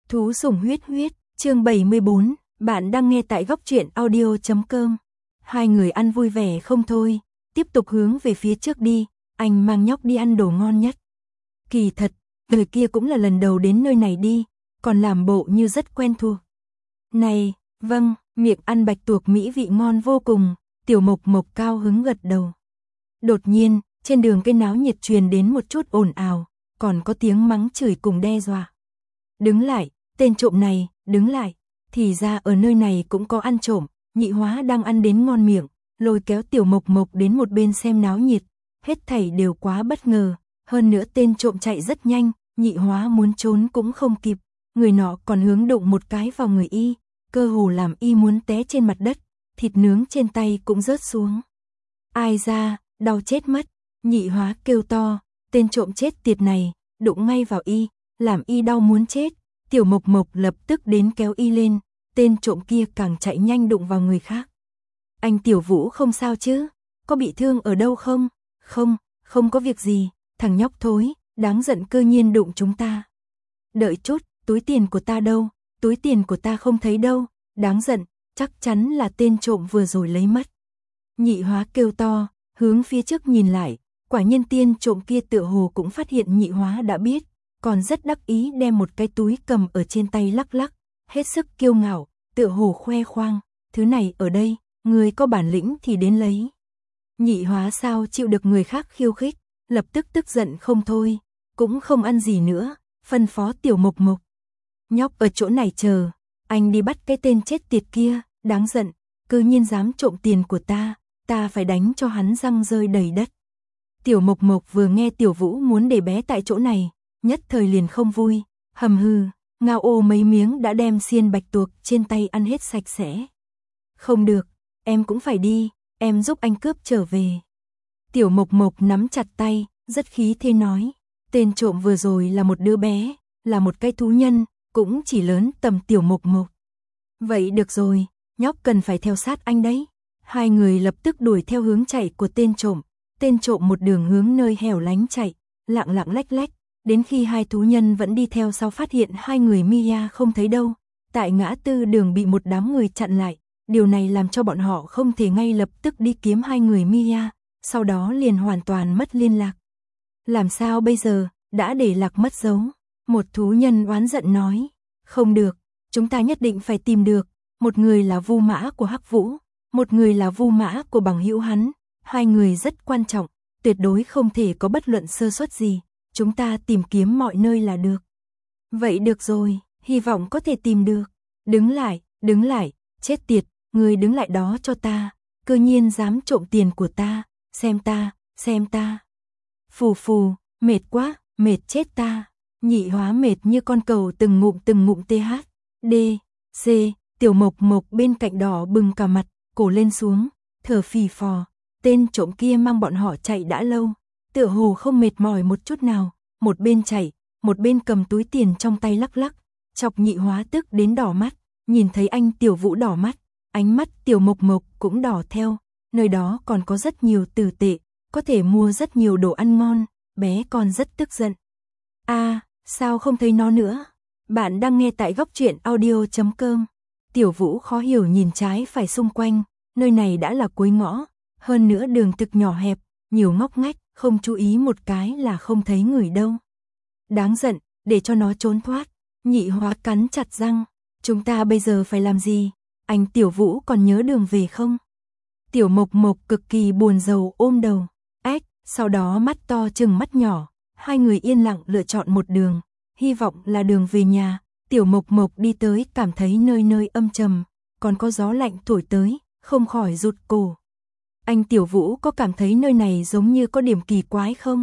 Thú sủng huyết huyết, chương 74, bạn đang nghe tại góc truyện audio.com. Hai người ăn vui vẻ không thôi, tiếp tục hướng về phía trước đi, anh mang nhóc đi ăn đồ ngon nhất. Kỳ thật, người kia cũng là lần đầu đến nơi này đi, còn làm bộ như rất quen thuộc. Này, vâng, miệng ăn bạch tuộc mỹ vị ngon vô cùng, Tiểu Mộc Mộc cao hứng gật đầu. Đột nhiên, trên đường cây náo nhiệt truyền đến một chút ồn ào, còn có tiếng mắng chửi cùng đe dọa. Đứng lại, tên trộm này, đứng lại, thì ra ở nơi này cũng có ăn trộm, Nhị Hóa đang ăn đến ngon miệng, lôi kéo Tiểu Mộc Mộc đến một bên xem náo nhiệt, hết thảy đều quá bất ngờ, hơn nữa tên trộm chạy rất nhanh, Nhị Hóa muốn trốn cũng không kịp, người nọ còn hướng đụng một cái vào người y, cơ hồ làm y muốn té trên mặt đất, thịt nướng trên tay cũng rớt xuống. Ai ra, đau chết mất, Nhị Hóa kêu to, tên trộm chết tiệt này, đụng ngay vào y, làm y đau muốn chết. Tiểu Mộc Mộc lập tức đến kéo y lên, tên trộm kia càng chạy nhanh đụng vào người khác. Anh Tiểu Vũ không sao chứ, có bị thương ở đâu không? Không có việc gì, thằng nhóc thối, đáng giận cơ nhiên đụng chúng ta. Đợi chút, túi tiền của ta đâu, túi tiền của ta không thấy đâu, đáng giận, chắc chắn là tên trộm vừa rồi lấy mất. Nhị Hóa kêu to, hướng phía trước nhìn lại, quả nhiên tên trộm kia tựa hồ cũng phát hiện Nhị Hóa đã biết, còn rất đắc ý đem một cái túi cầm ở trên tay lắc lắc, hết sức kiêu ngạo, tựa hồ khoe khoang, thứ này ở đây, người có bản lĩnh thì đến lấy. Nhị Hóa sao chịu được người khác khiêu khích, lập tức tức giận không thôi, cũng không ăn gì nữa, phân phó Tiểu Mộc Mộc. Nhóc ở chỗ này chờ, anh đi bắt cái tên chết tiệt kia, đáng giận, cư nhiên dám trộm tiền của ta phải đánh cho hắn răng rơi đầy đất. Tiểu Mộc Mộc vừa nghe Tiểu Vũ muốn để bé tại chỗ này, nhất thời liền không vui, hầm hừ, ngao ô mấy miếng đã đem xiên bạch tuộc trên tay ăn hết sạch sẽ. Không được, em cũng phải đi, em giúp anh cướp trở về. Tiểu Mộc Mộc nắm chặt tay, rất khí thế nói, tên trộm vừa rồi là một đứa bé, là một cái thú nhân, cũng chỉ lớn tầm Tiểu Mộc Mộc. Vậy được rồi, nhóc cần phải theo sát anh đấy. Hai người lập tức đuổi theo hướng chạy của tên trộm một đường hướng nơi hẻo lánh chạy, lạng lạng lách lách. Đến khi hai thú nhân vẫn đi theo sau phát hiện hai người Mia không thấy đâu, tại ngã tư đường bị một đám người chặn lại, điều này làm cho bọn họ không thể ngay lập tức đi kiếm hai người Mia, sau đó liền hoàn toàn mất liên lạc. Làm sao bây giờ, đã để lạc mất dấu, một thú nhân oán giận nói, không được, chúng ta nhất định phải tìm được, một người là Vu Mã của Hắc Vũ, một người là Vu Mã của bằng hữu hắn, hai người rất quan trọng, tuyệt đối không thể có bất luận sơ suất gì. Chúng ta tìm kiếm mọi nơi là được. Vậy được rồi, hy vọng có thể tìm được. Đứng lại, chết tiệt, người đứng lại đó cho ta, cơ nhiên dám trộm tiền của ta, xem ta. Phù, mệt quá, mệt chết ta. Nhị Hóa mệt như con cầu từng ngụm THD, C, Tiểu Mộc Mộc bên cạnh đỏ bừng cả mặt, cổ lên xuống, thở phì phò, tên trộm kia mang bọn họ chạy đã lâu. Tựa hồ không mệt mỏi một chút nào, một bên chạy, một bên cầm túi tiền trong tay lắc lắc, chọc Nhị Hóa tức đến đỏ mắt, nhìn thấy anh Tiểu Vũ đỏ mắt, ánh mắt Tiểu Mộc Mộc cũng đỏ theo, nơi đó còn có rất nhiều tử tệ, có thể mua rất nhiều đồ ăn ngon, bé con rất tức giận. Sao không thấy nó nữa? Bạn đang nghe tại góc truyện audio.com. Tiểu Vũ khó hiểu nhìn trái phải xung quanh, nơi này đã là cuối ngõ, hơn nữa đường thực nhỏ hẹp, nhiều ngóc ngách, không chú ý một cái là không thấy người đâu. Đáng giận, để cho nó trốn thoát. Nhị Hóa cắn chặt răng, chúng ta bây giờ phải làm gì? Anh Tiểu Vũ còn nhớ đường về không? Tiểu Mộc Mộc cực kỳ buồn rầu ôm đầu, sau đó mắt to trừng mắt nhỏ, hai người yên lặng lựa chọn một đường, hy vọng là đường về nhà. Tiểu Mộc Mộc đi tới cảm thấy nơi nơi âm trầm, còn có gió lạnh thổi tới, không khỏi rụt cổ. Anh Tiểu Vũ có cảm thấy nơi này giống như có điểm kỳ quái không?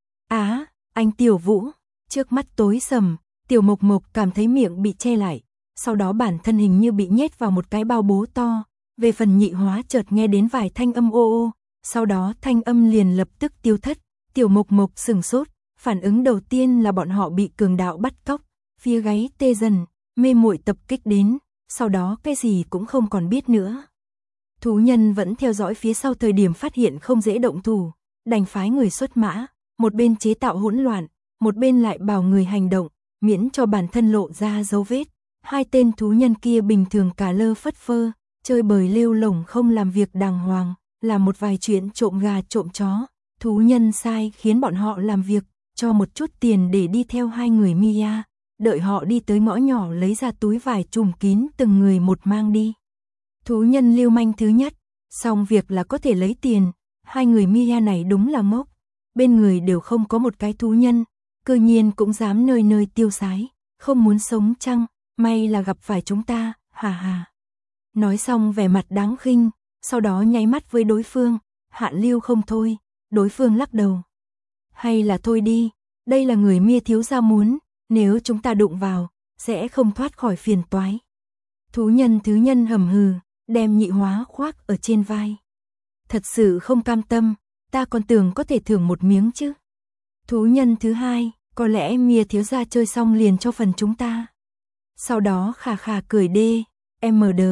Anh Tiểu Vũ, trước mắt tối sầm, Tiểu Mộc Mộc cảm thấy miệng bị che lại, sau đó bản thân hình như bị nhét vào một cái bao bố to. Về phần Nhị Hóa chợt nghe đến vài thanh âm ô, sau đó thanh âm liền lập tức tiêu thất. Tiểu Mộc Mộc sửng sốt, phản ứng đầu tiên là bọn họ bị cường đạo bắt cóc, phía gáy tê dần, mê muội tập kích đến, sau đó cái gì cũng không còn biết nữa. Thú nhân vẫn theo dõi phía sau, thời điểm phát hiện không dễ động thủ, đành phái người xuất mã, một bên chế tạo hỗn loạn, một bên lại bảo người hành động, miễn cho bản thân lộ ra dấu vết. Hai tên thú nhân kia bình thường cả lơ phất phơ, chơi bời lêu lổng không làm việc đàng hoàng, làm một vài chuyện trộm gà trộm chó. Thú nhân sai khiến bọn họ làm việc, cho một chút tiền để đi theo hai người Mia, đợi họ đi tới ngõ nhỏ lấy ra túi vải trùm kín từng người một mang đi. Thú nhân lưu manh thứ nhất, xong việc là có thể lấy tiền, hai người Mia này đúng là ngốc, bên người đều không có một cái thú nhân, cơ nhiên cũng dám nơi nơi tiêu sái, không muốn sống chăng, may là gặp phải chúng ta, hà hà. Nói xong vẻ mặt đáng khinh, sau đó nháy mắt với đối phương, Hạ Lưu không thôi, đối phương lắc đầu. Hay là thôi đi, đây là người Mia thiếu gia muốn, nếu chúng ta đụng vào, sẽ không thoát khỏi phiền toái. Thú nhân thứ nhân hầm hừ, đem nhị hóa khoác ở trên vai. Thật sự không cam tâm, ta còn tưởng có thể thưởng một miếng chứ. Thú nhân thứ hai, có lẽ Mia thiếu gia chơi xong liền cho phần chúng ta. Sau đó khà khà cười đê, MD,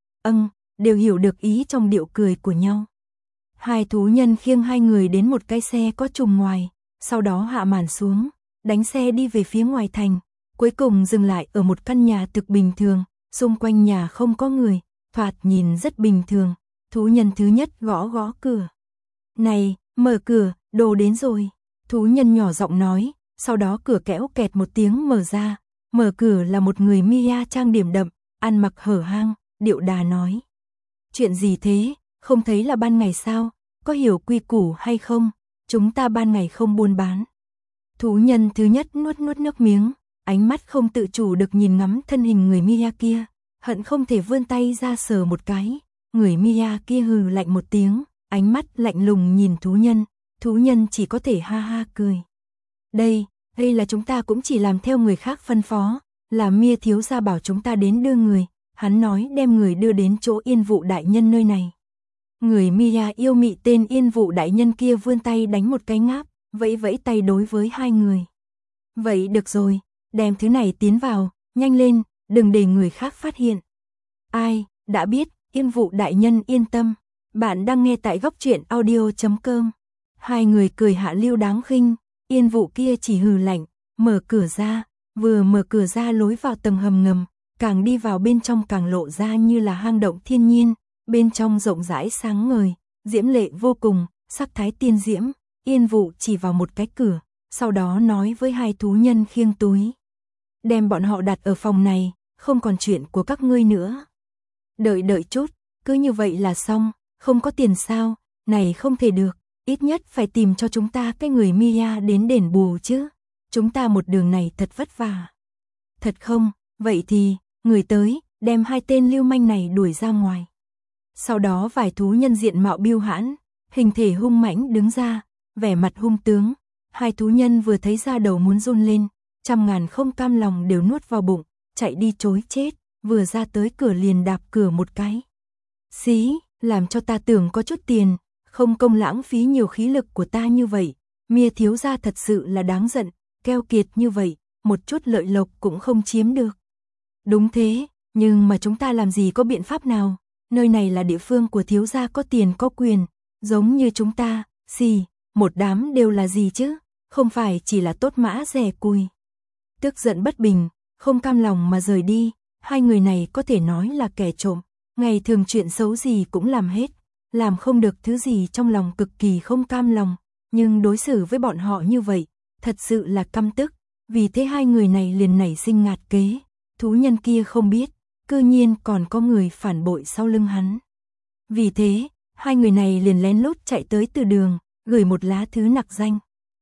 đều hiểu được ý trong điệu cười của nhau. Hai thú nhân khiêng hai người đến một cái xe có trùm ngoài, sau đó hạ màn xuống, đánh xe đi về phía ngoài thành, cuối cùng dừng lại ở một căn nhà thực bình thường, xung quanh nhà không có người, thoạt nhìn rất bình thường. Thú nhân thứ nhất gõ gõ cửa. Này, mở cửa, đồ đến rồi. Thú nhân nhỏ giọng nói, sau đó cửa kẽo kẹt một tiếng mở ra. Mở cửa là một người Mia trang điểm đậm, ăn mặc hở hang, điệu đà nói. Chuyện gì thế, không thấy là ban ngày sao, có hiểu quy củ hay không, chúng ta ban ngày không buôn bán. Thú nhân thứ nhất nuốt nước miếng, ánh mắt không tự chủ được nhìn ngắm thân hình người Mia kia, hận không thể vươn tay ra sờ một cái. Người Mia kia hừ lạnh một tiếng, ánh mắt lạnh lùng nhìn thú nhân chỉ có thể ha ha cười. Đây là chúng ta cũng chỉ làm theo người khác phân phó, là Mia thiếu gia bảo chúng ta đến đưa người, hắn nói đem người đưa đến chỗ Yên Vụ đại nhân nơi này. Người Mia yêu mị tên Yên Vụ đại nhân kia vươn tay đánh một cái ngáp, vẫy vẫy tay đối với hai người. Vậy được rồi, đem thứ này tiến vào, nhanh lên, đừng để người khác phát hiện. Ai, đã biết, Yên Vụ đại nhân yên tâm. Bạn đang nghe tại góc truyện audio.com. Hai người cười hạ lưu đáng khinh, Yên Vụ kia chỉ hừ lạnh, mở cửa ra, vừa mở cửa ra lối vào tầng hầm ngầm, càng đi vào bên trong càng lộ ra như là hang động thiên nhiên, bên trong rộng rãi sáng ngời, diễm lệ vô cùng, sắc thái tiên diễm. Yên Vụ chỉ vào một cái cửa, sau đó nói với hai thú nhân khiêng túi. Đem bọn họ đặt ở phòng này, không còn chuyện của các ngươi nữa. Đợi chút, cứ như vậy là xong, không có tiền sao, này không thể được, ít nhất phải tìm cho chúng ta cái người Mia đến đền bù chứ, chúng ta một đường này thật vất vả. Thật không, vậy thì, người tới, đem hai tên lưu manh này đuổi ra ngoài. Sau đó vài thú nhân diện mạo biêu hãn, hình thể hung mãnh đứng ra, vẻ mặt hung tướng, hai thú nhân vừa thấy ra đầu muốn run lên, trăm ngàn không cam lòng đều nuốt vào bụng, chạy đi chối chết, vừa ra tới cửa liền đạp cửa một cái. Xí, làm cho ta tưởng có chút tiền, không công lãng phí nhiều khí lực của ta như vậy, Mia thiếu gia thật sự là đáng giận, keo kiệt như vậy, một chút lợi lộc cũng không chiếm được. Đúng thế, nhưng mà chúng ta làm gì có biện pháp nào, nơi này là địa phương của thiếu gia có tiền có quyền, giống như chúng ta, một đám đều là gì chứ, không phải chỉ là tốt mã rẻ cùi. Tức giận bất bình, không cam lòng mà rời đi, hai người này có thể nói là kẻ trộm, ngày thường chuyện xấu gì cũng làm hết, làm không được thứ gì trong lòng cực kỳ không cam lòng, nhưng đối xử với bọn họ như vậy, thật sự là căm tức, vì thế hai người này liền nảy sinh ngạt kế, thú nhân kia không biết, cư nhiên còn có người phản bội sau lưng hắn. Vì thế, hai người này liền lén lút chạy tới Từ Đường, gửi một lá thư nặc danh.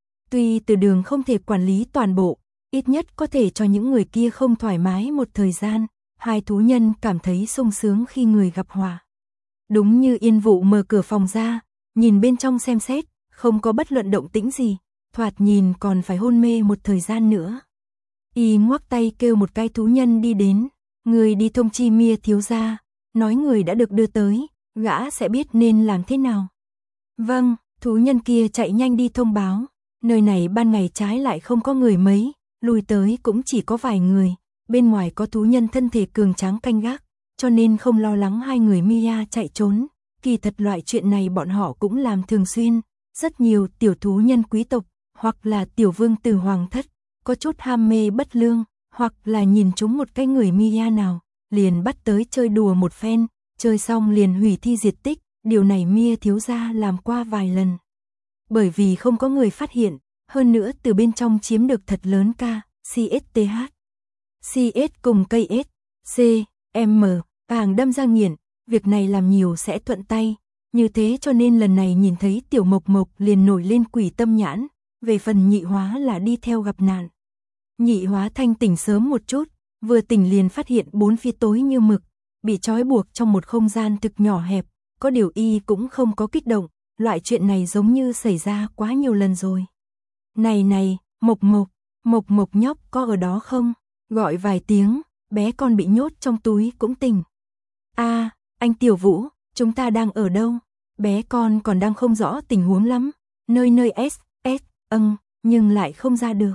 Tuy Từ Đường không thể quản lý toàn bộ, ít nhất có thể cho những người kia không thoải mái một thời gian, hai thú nhân cảm thấy sung sướng khi người gặp hòa. Đúng như Yên Vụ mở cửa phòng ra, nhìn bên trong xem xét, không có bất luận động tĩnh gì, thoạt nhìn còn phải hôn mê một thời gian nữa. Y ngoắc tay kêu một cái thú nhân đi đến, người đi thông chi Mia thiếu gia, nói người đã được đưa tới, gã sẽ biết nên làm thế nào. Vâng, thú nhân kia chạy nhanh đi thông báo, nơi này ban ngày trái lại không có người mấy, lùi tới cũng chỉ có vài người, bên ngoài có thú nhân thân thể cường tráng canh gác, cho nên không lo lắng hai người Mia chạy trốn, kỳ thật loại chuyện này bọn họ cũng làm thường xuyên, rất nhiều tiểu thú nhân quý tộc, hoặc là tiểu vương tử hoàng thất, có chút ham mê bất lương, hoặc là nhìn chúng một cái người Mia nào, liền bắt tới chơi đùa một phen, chơi xong liền hủy thi diệt tích, điều này Mia thiếu gia làm qua vài lần. Bởi vì không có người phát hiện, hơn nữa từ bên trong chiếm được thật lớn CSTH. CS cùng cây S, C, M, càng đâm ra nghiện, việc này làm nhiều sẽ thuận tay, như thế cho nên lần này nhìn thấy Tiểu Mộc Mộc liền nổi lên quỷ tâm nhãn, về phần Nhị Hóa là đi theo gặp nạn. Nhị Hóa thanh tỉnh sớm một chút, vừa tỉnh liền phát hiện bốn phía tối như mực, bị trói buộc trong một không gian thực nhỏ hẹp, có điều y cũng không có kích động, loại chuyện này giống như xảy ra quá nhiều lần rồi. Này, Mộc Mộc nhóc có ở đó không? Gọi vài tiếng, bé con bị nhốt trong túi cũng tỉnh. À, anh Tiểu Vũ, chúng ta đang ở đâu? Bé con còn đang không rõ tình huống lắm, nơi nhưng lại không ra được.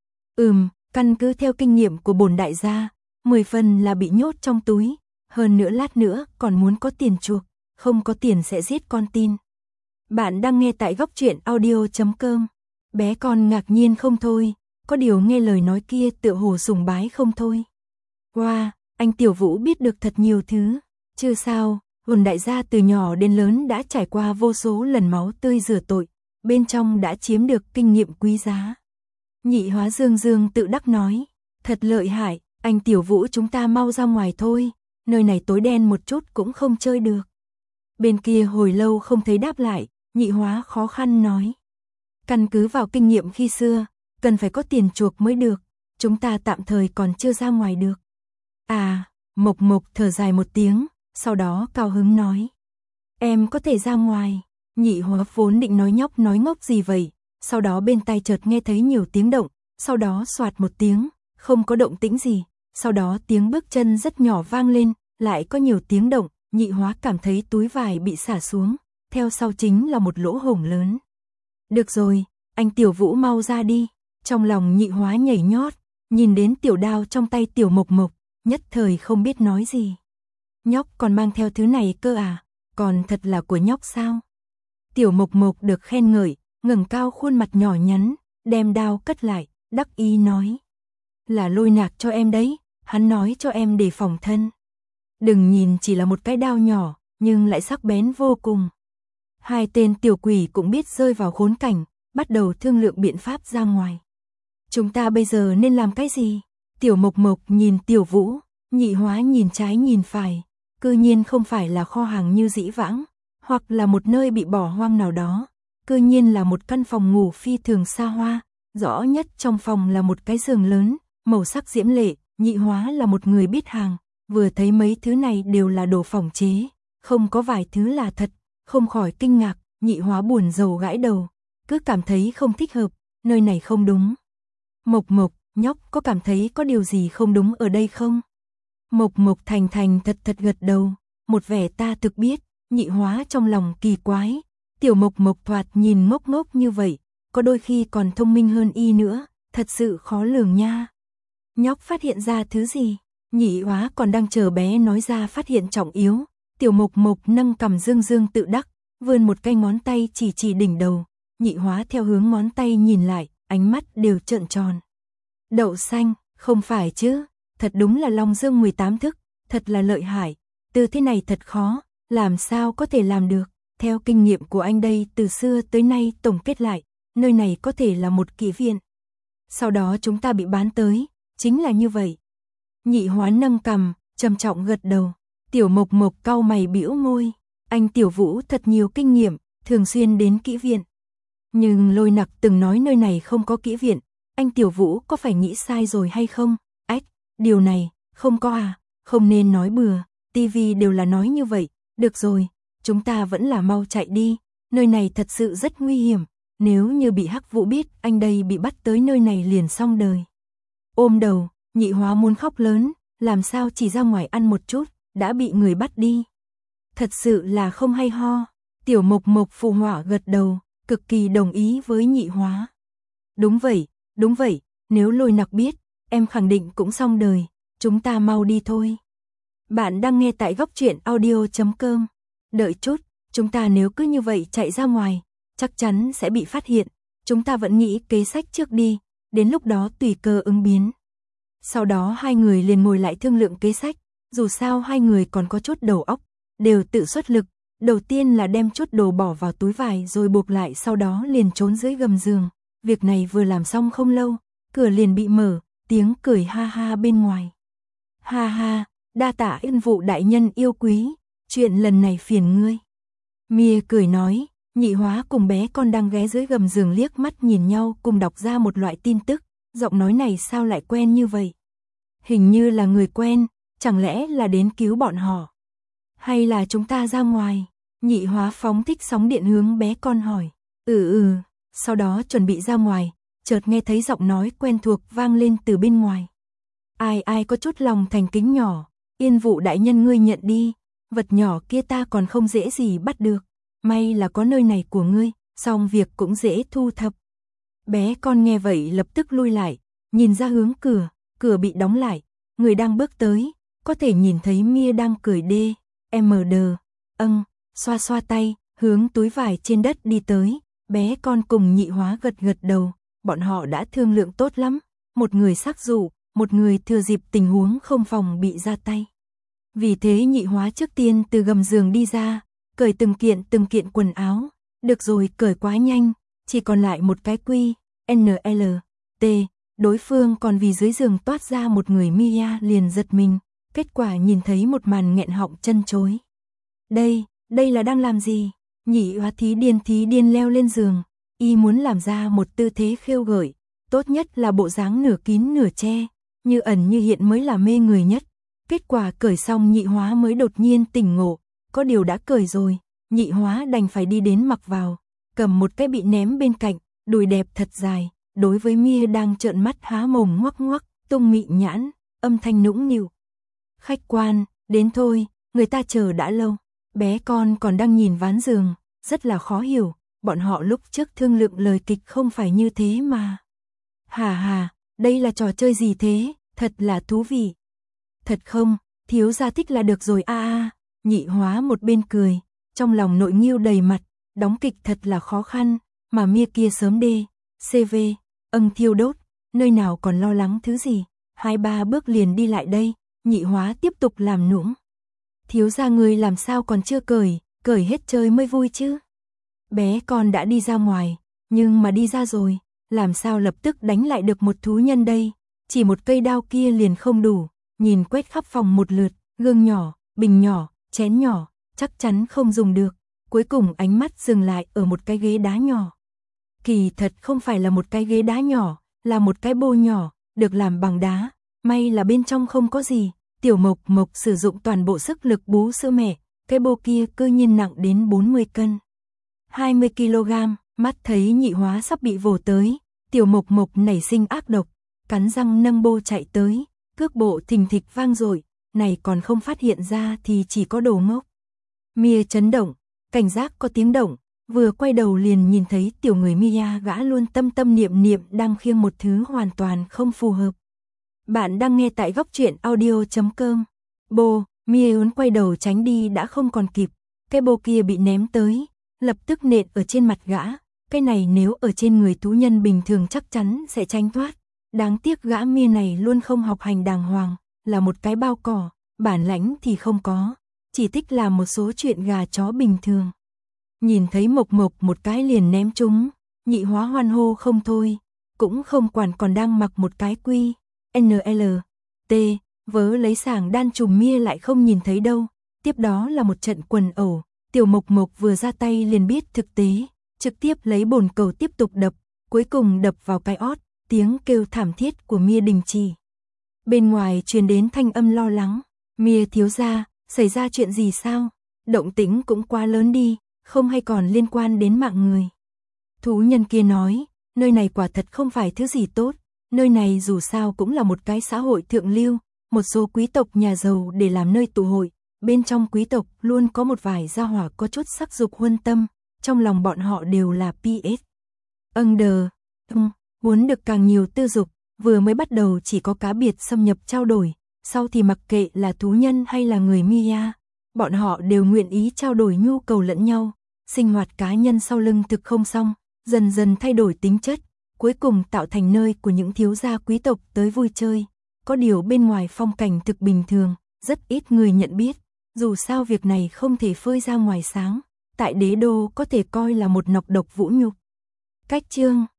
Căn cứ theo kinh nghiệm của bổn đại gia, 10 phần là bị nhốt trong túi, hơn nữa lát nữa còn muốn có tiền chuộc, không có tiền sẽ giết con tin. Bạn đang nghe tại góc truyện audio.com. Bé con ngạc nhiên không thôi, có điều nghe lời nói kia tựa hồ sùng bái không thôi. Wow, anh Tiểu Vũ biết được thật nhiều thứ, chưa sao, bổn đại gia từ nhỏ đến lớn đã trải qua vô số lần máu tươi rửa tội, bên trong đã chiếm được kinh nghiệm quý giá. Nhị Hóa dương tự đắc nói, thật lợi hại, anh Tiểu Vũ chúng ta mau ra ngoài thôi, nơi này tối đen một chút cũng không chơi được. Bên kia hồi lâu không thấy đáp lại, Nhị Hóa khó khăn nói. Căn cứ vào kinh nghiệm khi xưa, cần phải có tiền chuộc mới được, chúng ta tạm thời còn chưa ra ngoài được. À, Mộc Mộc thở dài một tiếng, sau đó cao hứng nói. Em có thể ra ngoài. Nhị Hóa vốn định nói nhóc nói ngốc gì vậy, sau đó bên tai chợt nghe thấy nhiều tiếng động, sau đó xoạt một tiếng, không có động tĩnh gì, sau đó tiếng bước chân rất nhỏ vang lên, lại có nhiều tiếng động, Nhị Hóa cảm thấy túi vải bị xả xuống, theo sau chính là một lỗ hổng lớn. Được rồi, anh Tiểu Vũ mau ra đi, trong lòng Nhị Hóa nhảy nhót, nhìn đến tiểu đao trong tay Tiểu Mộc Mộc, nhất thời không biết nói gì. Nhóc còn mang theo thứ này cơ à, còn thật là của nhóc sao? Tiểu Mộc Mộc được khen ngợi, ngẩng cao khuôn mặt nhỏ nhắn, đem đao cất lại, đắc ý nói. Là Lôi Nạc cho em đấy, hắn nói cho em để phòng thân. Đừng nhìn chỉ là một cái đao nhỏ, nhưng lại sắc bén vô cùng. Hai tên tiểu quỷ cũng biết rơi vào khốn cảnh, bắt đầu thương lượng biện pháp ra ngoài. Chúng ta bây giờ nên làm cái gì? Tiểu Mộc Mộc nhìn Tiểu Vũ, Nhị Hóa nhìn trái nhìn phải, cư nhiên không phải là kho hàng như dĩ vãng, hoặc là một nơi bị bỏ hoang nào đó, cư nhiên là một căn phòng ngủ phi thường xa hoa, rõ nhất trong phòng là một cái giường lớn, màu sắc diễm lệ, Nhị Hóa là một người biết hàng, vừa thấy mấy thứ này đều là đồ phỏng chế, không có vài thứ là thật, không khỏi kinh ngạc, Nhị Hóa buồn rầu gãi đầu, cứ cảm thấy không thích hợp, nơi này không đúng. Mộc Mộc, nhóc có cảm thấy có điều gì không đúng ở đây không? Mộc Mộc thành thật gật đầu, một vẻ ta thực biết, Nhị Hóa trong lòng kỳ quái, Tiểu Mộc Mộc thoạt nhìn ngốc ngốc như vậy, có đôi khi còn thông minh hơn y nữa, thật sự khó lường nha. Nhóc phát hiện ra thứ gì? Nhị Hóa còn đang chờ bé nói ra phát hiện trọng yếu, Tiểu Mộc Mộc nâng cằm dương tự đắc, vươn một cái ngón tay chỉ đỉnh đầu, Nhị Hóa theo hướng ngón tay nhìn lại, ánh mắt đều trợn tròn. Đậu xanh, không phải chứ, thật đúng là Long Dương 18 thức, thật là lợi hại, từ thế này thật khó, làm sao có thể làm được, theo kinh nghiệm của anh đây từ xưa tới nay tổng kết lại, nơi này có thể là một kỹ viện. Sau đó chúng ta bị bán tới, chính là như vậy. Nhị Hóa nâng cằm, trầm trọng gật đầu, Tiểu Mộc Mộc cau mày bĩu môi, anh Tiểu Vũ thật nhiều kinh nghiệm, thường xuyên đến kỹ viện. Nhưng Lôi Nặc từng nói nơi này không có kỹ viện, anh Tiểu Vũ có phải nghĩ sai rồi hay không? Ách, điều này, không có à, không nên nói bừa, tivi đều là nói như vậy, được rồi, chúng ta vẫn là mau chạy đi, nơi này thật sự rất nguy hiểm, nếu như bị Hắc Vũ biết anh đây bị bắt tới nơi này liền xong đời. Ôm đầu, Nhị Hóa muốn khóc lớn, làm sao chỉ ra ngoài ăn một chút, đã bị người bắt đi. Thật sự là không hay ho, Tiểu Mộc Mộc phù họa gật đầu, cực kỳ đồng ý với Nhị Hóa. Đúng vậy, nếu Lôi Nặc biết, em khẳng định cũng xong đời, chúng ta mau đi thôi. Bạn đang nghe tại góc truyện audio.com. Đợi chút, chúng ta nếu cứ như vậy chạy ra ngoài, chắc chắn sẽ bị phát hiện, chúng ta vẫn nghĩ kế sách trước đi, đến lúc đó tùy cơ ứng biến. Sau đó hai người liền ngồi lại thương lượng kế sách, dù sao hai người còn có chút đầu óc, đều tự xuất lực. Đầu tiên là đem chút đồ bỏ vào túi vải rồi buộc lại, sau đó liền trốn dưới gầm giường. Việc này vừa làm xong không lâu, cửa liền bị mở, tiếng cười ha ha bên ngoài. Ha ha, đa tạ Yên Vụ đại nhân yêu quý, chuyện lần này phiền ngươi. Mia cười nói, Nhị Hóa cùng bé con đang ghé dưới gầm giường liếc mắt nhìn nhau cùng đọc ra một loại tin tức, giọng nói này sao lại quen như vậy? Hình như là người quen, chẳng lẽ là đến cứu bọn họ? Hay là chúng ta ra ngoài? Nhị Hóa phóng thích sóng điện hướng bé con hỏi. Sau đó chuẩn bị ra ngoài, chợt nghe thấy giọng nói quen thuộc vang lên từ bên ngoài. Ai có chút lòng thành kính nhỏ, Yên Vụ đại nhân ngươi nhận đi, vật nhỏ kia ta còn không dễ gì bắt được, may là có nơi này của ngươi, xong việc cũng dễ thu thập. Bé con nghe vậy lập tức lui lại, nhìn ra hướng cửa bị đóng lại, người đang bước tới, có thể nhìn thấy Mia đang cười xoa xoa tay, hướng túi vải trên đất đi tới, bé con cùng Nhị Hóa gật gật đầu, bọn họ đã thương lượng tốt lắm, một người xác dụ, một người thừa dịp tình huống không phòng bị ra tay. Vì thế Nhị Hóa trước tiên từ gầm giường đi ra, cởi từng kiện quần áo, được rồi cởi quá nhanh, chỉ còn lại một cái QNLT, đối phương còn vì dưới giường toát ra một người Mia liền giật mình, kết quả nhìn thấy một màn nghẹn họng chân chối. Đây là đang làm gì? Nhị Hóa thí điên leo lên giường, y muốn làm ra một tư thế khiêu gợi, tốt nhất là bộ dáng nửa kín nửa che, như ẩn như hiện mới là mê người nhất. Kết quả cởi xong Nhị Hóa mới đột nhiên tỉnh ngộ, có điều đã cởi rồi, Nhị Hóa đành phải đi đến mặc vào, cầm một cái bị ném bên cạnh, đùi đẹp thật dài, đối với Mia đang trợn mắt há mồm ngoắc, tung mị nhãn, âm thanh nũng nịu. Khách quan, đến thôi, người ta chờ đã lâu. Bé con còn đang nhìn ván giường, rất là khó hiểu, bọn họ lúc trước thương lượng lời kịch không phải như thế mà. Hà, đây là trò chơi gì thế, thật là thú vị. Thật không, thiếu gia thích là được rồi Nhị Hóa một bên cười, trong lòng nội nghiêu đầy mặt, đóng kịch thật là khó khăn, mà Mia kia sớm CV, thiêu đốt, nơi nào còn lo lắng thứ gì, 2-3 bước liền đi lại đây, Nhị Hóa tiếp tục làm nũng. Thiếu gia người làm sao còn chưa cởi hết chơi mới vui chứ. Bé con đã đi ra ngoài, nhưng mà đi ra rồi, làm sao lập tức đánh lại được một thú nhân đây, chỉ một cây đao kia liền không đủ, nhìn quét khắp phòng một lượt, gương nhỏ, bình nhỏ, chén nhỏ, chắc chắn không dùng được, cuối cùng ánh mắt dừng lại ở một cái ghế đá nhỏ. Kỳ thật không phải là một cái ghế đá nhỏ, là một cái bô nhỏ, được làm bằng đá, may là bên trong không có gì. Tiểu Mộc sử dụng toàn bộ sức lực bú sữa mẹ, cái bô kia cơ nhiên nặng đến 40 cân. 20 kg, mắt thấy Nhị Hóa sắp bị vồ tới, Tiểu Mộc nảy sinh ác độc, cắn răng nâng bô chạy tới, cước bộ thình thịch vang dội, này còn không phát hiện ra thì chỉ có đồ ngốc. Mia chấn động, cảnh giác có tiếng động, vừa quay đầu liền nhìn thấy tiểu người Mia gã luôn tâm niệm đang khiêng một thứ hoàn toàn không phù hợp. Bạn đang nghe tại góc truyện audio.com. Mia quay đầu tránh đi đã không còn kịp, cái bô kia bị ném tới, lập tức nện ở trên mặt gã, cái này nếu ở trên người thú nhân bình thường chắc chắn sẽ tránh thoát. Đáng tiếc gã Mia này luôn không học hành đàng hoàng, là một cái bao cỏ, bản lãnh thì không có, chỉ thích làm một số chuyện gà chó bình thường. Nhìn thấy Mộc một cái liền ném chúng, Nhị Hóa hoan hô không thôi, cũng không quản còn đang mặc một cái QNLT, vớ lấy sảng đan trùm Mia lại không nhìn thấy đâu, tiếp đó là một trận quần ẩu, tiểu Mộc vừa ra tay liền biết thực tế, trực tiếp lấy bồn cầu tiếp tục đập, cuối cùng đập vào cái ót, tiếng kêu thảm thiết của Mia đình chỉ. Bên ngoài truyền đến thanh âm lo lắng, Mia thiếu gia, xảy ra chuyện gì sao? Động tĩnh cũng quá lớn đi, không hay còn liên quan đến mạng người. Thú nhân kia nói, nơi này quả thật không phải thứ gì tốt, nơi này dù sao cũng là một cái xã hội thượng lưu, một số quý tộc nhà giàu để làm nơi tụ hội, bên trong quý tộc luôn có một vài gia hỏa có chút sắc dục huân tâm, trong lòng bọn họ đều là PS. Muốn được càng nhiều tư dục, vừa mới bắt đầu chỉ có cá biệt xâm nhập trao đổi, sau thì mặc kệ là thú nhân hay là người Mia, bọn họ đều nguyện ý trao đổi nhu cầu lẫn nhau, sinh hoạt cá nhân sau lưng thực không xong, dần dần thay đổi tính chất, cuối cùng tạo thành nơi của những thiếu gia quý tộc tới vui chơi. Có điều bên ngoài phong cảnh thực bình thường, rất ít người nhận biết. Dù sao việc này không thể phơi ra ngoài sáng, tại đế đô có thể coi là một nọc độc vũ nhục. Cách chương